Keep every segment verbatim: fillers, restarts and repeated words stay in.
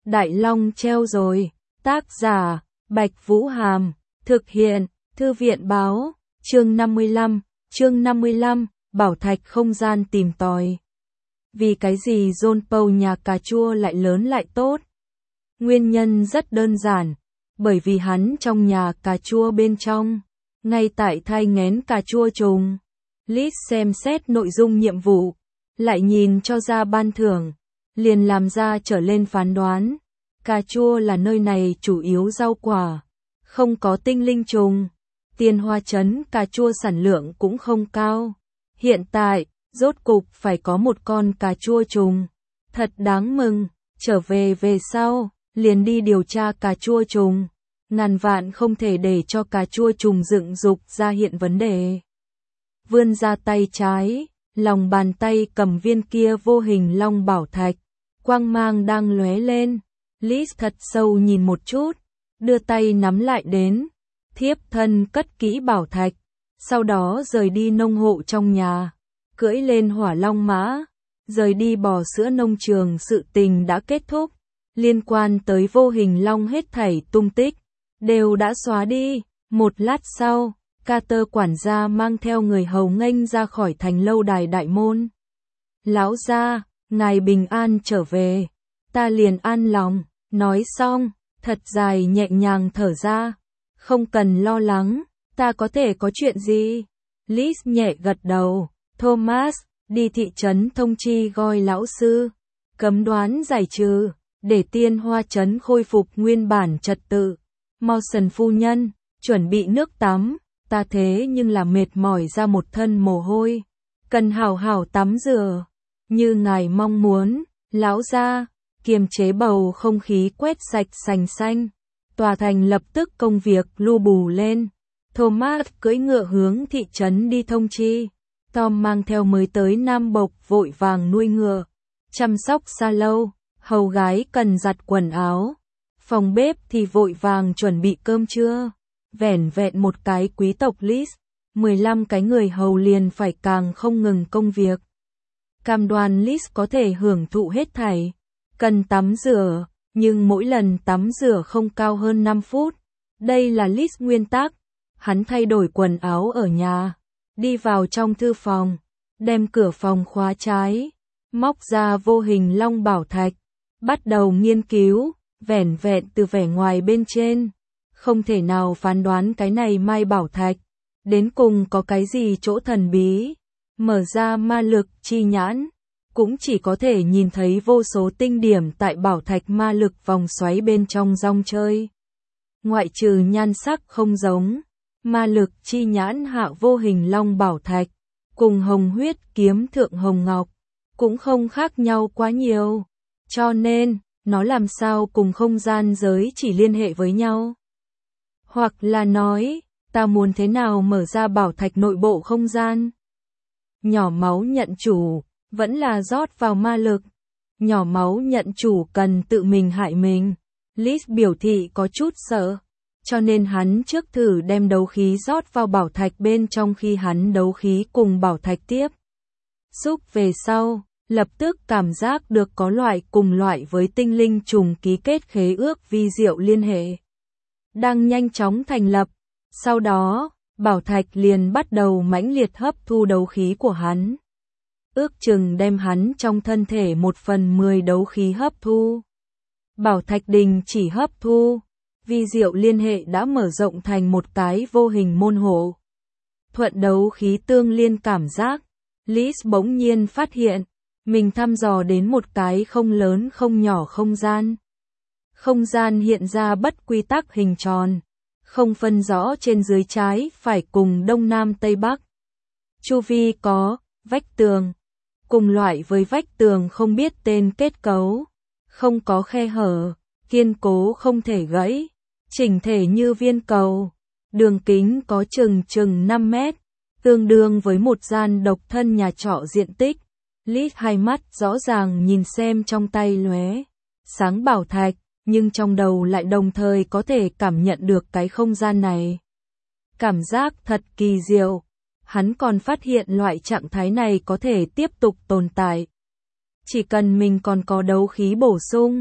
Đại Long treo rồi. Tác giả, Bạch Vũ Hàm. Thực hiện, Thư viện báo. Chương năm mươi lăm. Chương năm mươi lăm. Bảo thạch không gian tìm tòi. Vì cái gì John Paul nhà cà chua lại lớn lại tốt? Nguyên nhân rất đơn giản. Bởi vì hắn trong nhà cà chua bên trong, ngay tại thai nghén cà chua trùng. Liz xem xét nội dung nhiệm vụ, lại nhìn cho ra ban thưởng, liền làm ra trở lên phán đoán. Cà chua là nơi này chủ yếu rau quả, không có tinh linh trùng. Tiên Hoa trấn cà chua sản lượng cũng không cao. Hiện tại, rốt cục phải có một con cà chua trùng. Thật đáng mừng, trở về về sau, liền đi điều tra cà chua trùng. Ngàn vạn không thể để cho cà chua trùng dựng dục ra hiện vấn đề. Vươn ra tay trái, lòng bàn tay cầm viên kia vô hình long bảo thạch. Quang mang đang lóe lên. Liz thật sâu nhìn một chút, đưa tay nắm lại đến. Thiếp thân cất kỹ bảo thạch, sau đó rời đi nông hộ trong nhà, cưỡi lên hỏa long mã, rời đi bò sữa nông trường. Sự tình đã kết thúc, liên quan tới vô hình long hết thảy tung tích, đều đã xóa đi. Một lát sau, Carter quản gia mang theo người hầu nghênh ra khỏi thành lâu đài đại môn. Lão gia, ngài bình an trở về, ta liền an lòng. Nói xong, thật dài nhẹ nhàng thở ra. Không cần lo lắng, ta có thể có chuyện gì? Liz nhẹ gật đầu. Thomas, đi thị trấn thông chi Goi lão sư, cấm đoán giải trừ, để Tiên Hoa trấn khôi phục nguyên bản trật tự. Mawson phu nhân, chuẩn bị nước tắm, ta thế nhưng là mệt mỏi ra một thân mồ hôi, cần hào hào tắm rửa, như ngài mong muốn. Lão gia, kiềm chế bầu không khí quét sạch sành xanh. Tòa thành lập tức công việc lu bù lên. Thomas cưỡi ngựa hướng thị trấn đi thông chi. Tom mang theo mới tới nam bộc vội vàng nuôi ngựa, chăm sóc xa lâu, hầu gái cần giặt quần áo, phòng bếp thì vội vàng chuẩn bị cơm trưa. Vẻn vẹn một cái quý tộc Liz, mười lăm cái người hầu liền phải càng không ngừng công việc. Cam đoan Liz có thể hưởng thụ hết thảy. Cần tắm rửa, nhưng mỗi lần tắm rửa không cao hơn năm phút. Đây là Liz nguyên tắc. Hắn thay đổi quần áo ở nhà, đi vào trong thư phòng, đem cửa phòng khóa trái, móc ra vô hình long bảo thạch, bắt đầu nghiên cứu. Vẻn vẹn từ vẻ ngoài bên trên, không thể nào phán đoán cái này mai bảo thạch đến cùng có cái gì chỗ thần bí. Mở ra ma lực chi nhãn, cũng chỉ có thể nhìn thấy vô số tinh điểm tại bảo thạch ma lực vòng xoáy bên trong rong chơi. Ngoại trừ nhan sắc không giống, ma lực chi nhãn hạ vô hình long bảo thạch, cùng hồng huyết kiếm thượng hồng ngọc, cũng không khác nhau quá nhiều. Cho nên, nó làm sao cùng không gian giới chỉ liên hệ với nhau? Hoặc là nói, ta muốn thế nào mở ra bảo thạch nội bộ không gian? Nhỏ máu nhận chủ, vẫn là rót vào ma lực. Nhỏ máu nhận chủ cần tự mình hại mình. Liz biểu thị có chút sợ, cho nên hắn trước thử đem đấu khí rót vào bảo thạch bên trong. Khi hắn đấu khí cùng bảo thạch tiếp xúc về sau, lập tức cảm giác được có loại cùng loại với tinh linh trùng ký kết khế ước vi diệu liên hệ, đang nhanh chóng thành lập. Sau đó, bảo thạch liền bắt đầu mãnh liệt hấp thu đấu khí của hắn, ước chừng đem hắn trong thân thể một phần mười đấu khí hấp thu. Bảo thạch đình chỉ hấp thu, vi diệu liên hệ đã mở rộng thành một cái vô hình môn hộ. Thuận đấu khí tương liên cảm giác, Liz bỗng nhiên phát hiện mình thăm dò đến một cái không lớn không nhỏ không gian. Không gian hiện ra bất quy tắc hình tròn, không phân rõ trên dưới trái phải cùng đông nam tây bắc. Chu vi có vách tường, cùng loại với vách tường không biết tên kết cấu, không có khe hở, kiên cố không thể gãy, chỉnh thể như viên cầu. Đường kính có chừng chừng năm mét, tương đương với một gian độc thân nhà trọ diện tích. Liz hai mắt rõ ràng nhìn xem trong tay lóe sáng bảo thạch, nhưng trong đầu lại đồng thời có thể cảm nhận được cái không gian này. Cảm giác thật kỳ diệu. Hắn còn phát hiện loại trạng thái này có thể tiếp tục tồn tại. Chỉ cần mình còn có đấu khí bổ sung,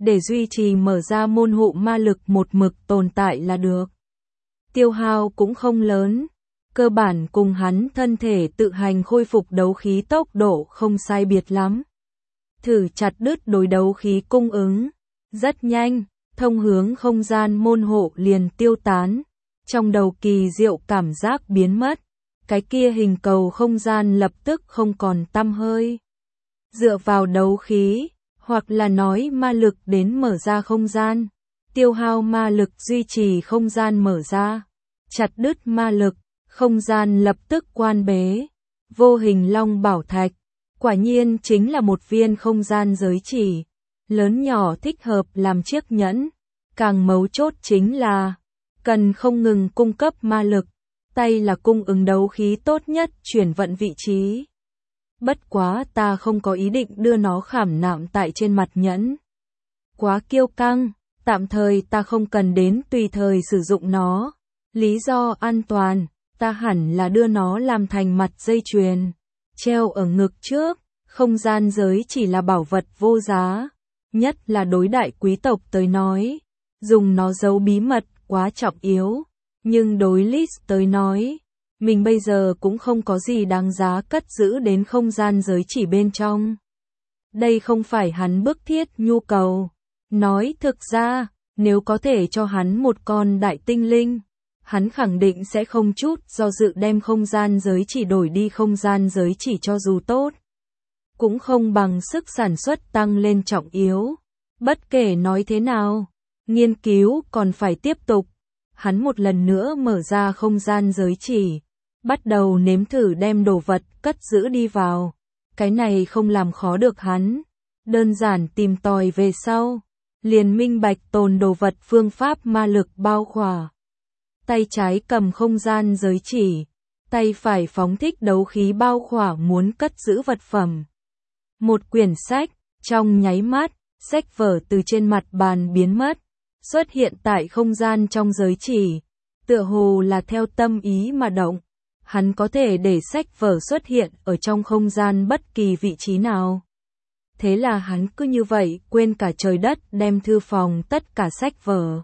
để duy trì mở ra môn hộ ma lực một mực tồn tại là được. Tiêu hao cũng không lớn, cơ bản cùng hắn thân thể tự hành khôi phục đấu khí tốc độ không sai biệt lắm. Thử chặt đứt đối đấu khí cung ứng, rất nhanh, thông hướng không gian môn hộ liền tiêu tán, trong đầu kỳ diệu cảm giác biến mất, cái kia hình cầu không gian lập tức không còn tăm hơi. Dựa vào đấu khí, hoặc là nói ma lực đến mở ra không gian, tiêu hao ma lực duy trì không gian mở ra, chặt đứt ma lực, không gian lập tức quan bế. Vô hình long bảo thạch, quả nhiên chính là một viên không gian giới chỉ, lớn nhỏ thích hợp làm chiếc nhẫn, càng mấu chốt chính là cần không ngừng cung cấp ma lực, tay là cung ứng đấu khí tốt nhất chuyển vận vị trí. Bất quá ta không có ý định đưa nó khảm nạm tại trên mặt nhẫn. Quá kiêu căng, tạm thời ta không cần đến tùy thời sử dụng nó. Lý do an toàn, ta hẳn là đưa nó làm thành mặt dây chuyền, treo ở ngực trước, không gian giới chỉ là bảo vật vô giá, nhất là đối đại quý tộc tới nói, dùng nó giấu bí mật quá trọng yếu, nhưng đối Liz tới nói, mình bây giờ cũng không có gì đáng giá cất giữ đến không gian giới chỉ bên trong. Đây không phải hắn bức thiết nhu cầu. Nói thực ra, nếu có thể cho hắn một con đại tinh linh, hắn khẳng định sẽ không chút do dự đem không gian giới chỉ đổi đi không gian giới chỉ cho dù tốt. Cũng không bằng sức sản xuất tăng lên trọng yếu. Bất kể nói thế nào, nghiên cứu còn phải tiếp tục. Hắn một lần nữa mở ra không gian giới chỉ, bắt đầu nếm thử đem đồ vật cất giữ đi vào. Cái này không làm khó được hắn, đơn giản tìm tòi về sau, liền minh bạch tồn đồ vật phương pháp ma lực bao khỏa. Tay trái cầm không gian giới chỉ, tay phải phóng thích đấu khí bao khỏa muốn cất giữ vật phẩm. Một quyển sách, trong nháy mắt, sách vở từ trên mặt bàn biến mất, xuất hiện tại không gian trong giới chỉ, tựa hồ là theo tâm ý mà động. Hắn có thể để sách vở xuất hiện ở trong không gian bất kỳ vị trí nào. Thế là hắn cứ như vậy quên cả trời đất đem thư phòng tất cả sách vở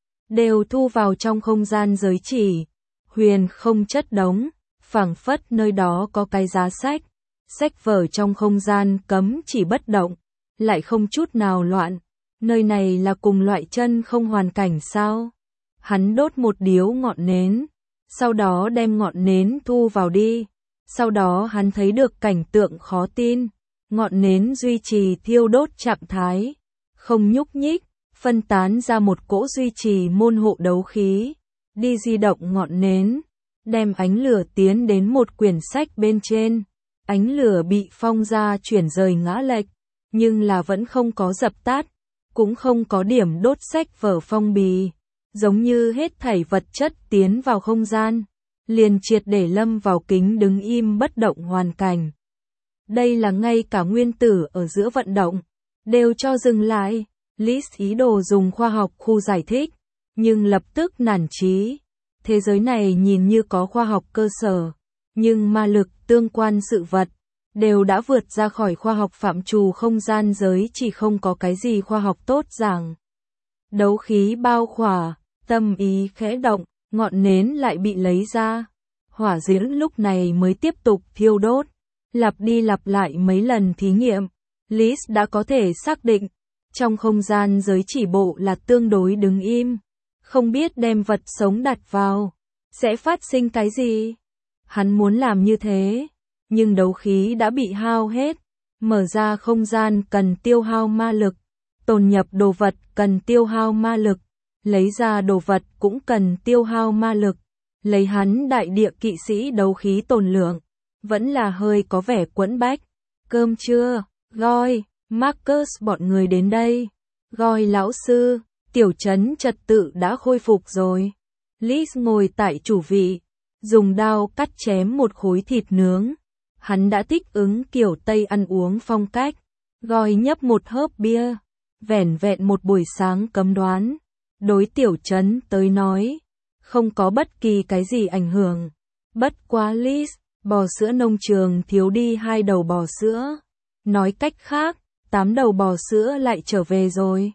đều thu vào trong không gian giới chỉ, huyền không chất đống, phảng phất nơi đó có cái giá sách, sách vở trong không gian cấm chỉ bất động, lại không chút nào loạn, nơi này là cùng loại chân không hoàn cảnh sao? Hắn đốt một điếu ngọn nến, sau đó đem ngọn nến thu vào đi, sau đó hắn thấy được cảnh tượng khó tin, ngọn nến duy trì thiêu đốt trạng thái, không nhúc nhích, phân tán ra một cỗ duy trì môn hộ đấu khí, đi di động ngọn nến, đem ánh lửa tiến đến một quyển sách bên trên, ánh lửa bị phong ra chuyển rời ngã lệch, nhưng là vẫn không có dập tắt, cũng không có điểm đốt sách vở phong bì, giống như hết thảy vật chất tiến vào không gian, liền triệt để lâm vào kính đứng im bất động hoàn cảnh. Đây là ngay cả nguyên tử ở giữa vận động, đều cho dừng lại. Liz ý đồ dùng khoa học khu giải thích, nhưng lập tức nản chí. Thế giới này nhìn như có khoa học cơ sở, nhưng ma lực tương quan sự vật, đều đã vượt ra khỏi khoa học phạm trù không gian giới chỉ không có cái gì khoa học tốt giảng. Đấu khí bao khỏa, tâm ý khẽ động, ngọn nến lại bị lấy ra. Hỏa diễm lúc này mới tiếp tục thiêu đốt, lặp đi lặp lại mấy lần thí nghiệm. Liz đã có thể xác định, trong không gian giới chỉ bộ là tương đối đứng im, không biết đem vật sống đặt vào, sẽ phát sinh cái gì. Hắn muốn làm như thế, nhưng đấu khí đã bị hao hết, mở ra không gian cần tiêu hao ma lực, tồn nhập đồ vật cần tiêu hao ma lực, lấy ra đồ vật cũng cần tiêu hao ma lực, lấy hắn đại địa kỵ sĩ đấu khí tồn lượng, vẫn là hơi có vẻ quẫn bách. Cơm trưa, Goi, Marcus bọn người đến đây. Goi lão sư, tiểu trấn trật tự đã khôi phục rồi. Liz ngồi tại chủ vị, dùng dao cắt chém một khối thịt nướng. Hắn đã thích ứng kiểu Tây ăn uống phong cách. Goi nhấp một hớp bia, vẻn vẹn một buổi sáng cấm đoán. Đối tiểu trấn tới nói, không có bất kỳ cái gì ảnh hưởng. Bất quá Liz, bò sữa nông trường thiếu đi hai đầu bò sữa. Nói cách khác, tám đầu bò sữa lại trở về rồi.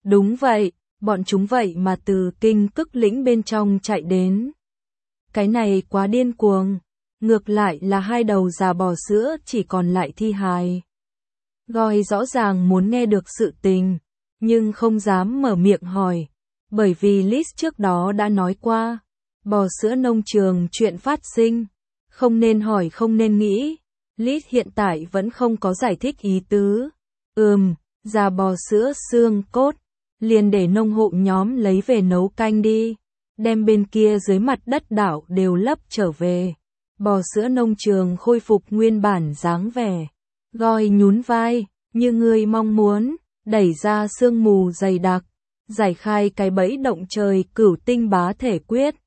Đúng vậy, bọn chúng vậy mà từ kinh cức lĩnh bên trong chạy đến. Cái này quá điên cuồng, ngược lại là hai đầu già bò sữa chỉ còn lại thi hài. Goi rõ ràng muốn nghe được sự tình, nhưng không dám mở miệng hỏi, bởi vì Liz trước đó đã nói qua, bò sữa nông trường chuyện phát sinh, không nên hỏi không nên nghĩ. Liz hiện tại vẫn không có giải thích ý tứ. Ừm, già bò sữa xương cốt, liền để nông hộ nhóm lấy về nấu canh đi, đem bên kia dưới mặt đất đảo đều lấp trở về. Bò sữa nông trường khôi phục nguyên bản dáng vẻ. Goi nhún vai, như người mong muốn, đẩy ra sương mù dày đặc, giải khai cái bẫy động trời cửu tinh bá thể quyết.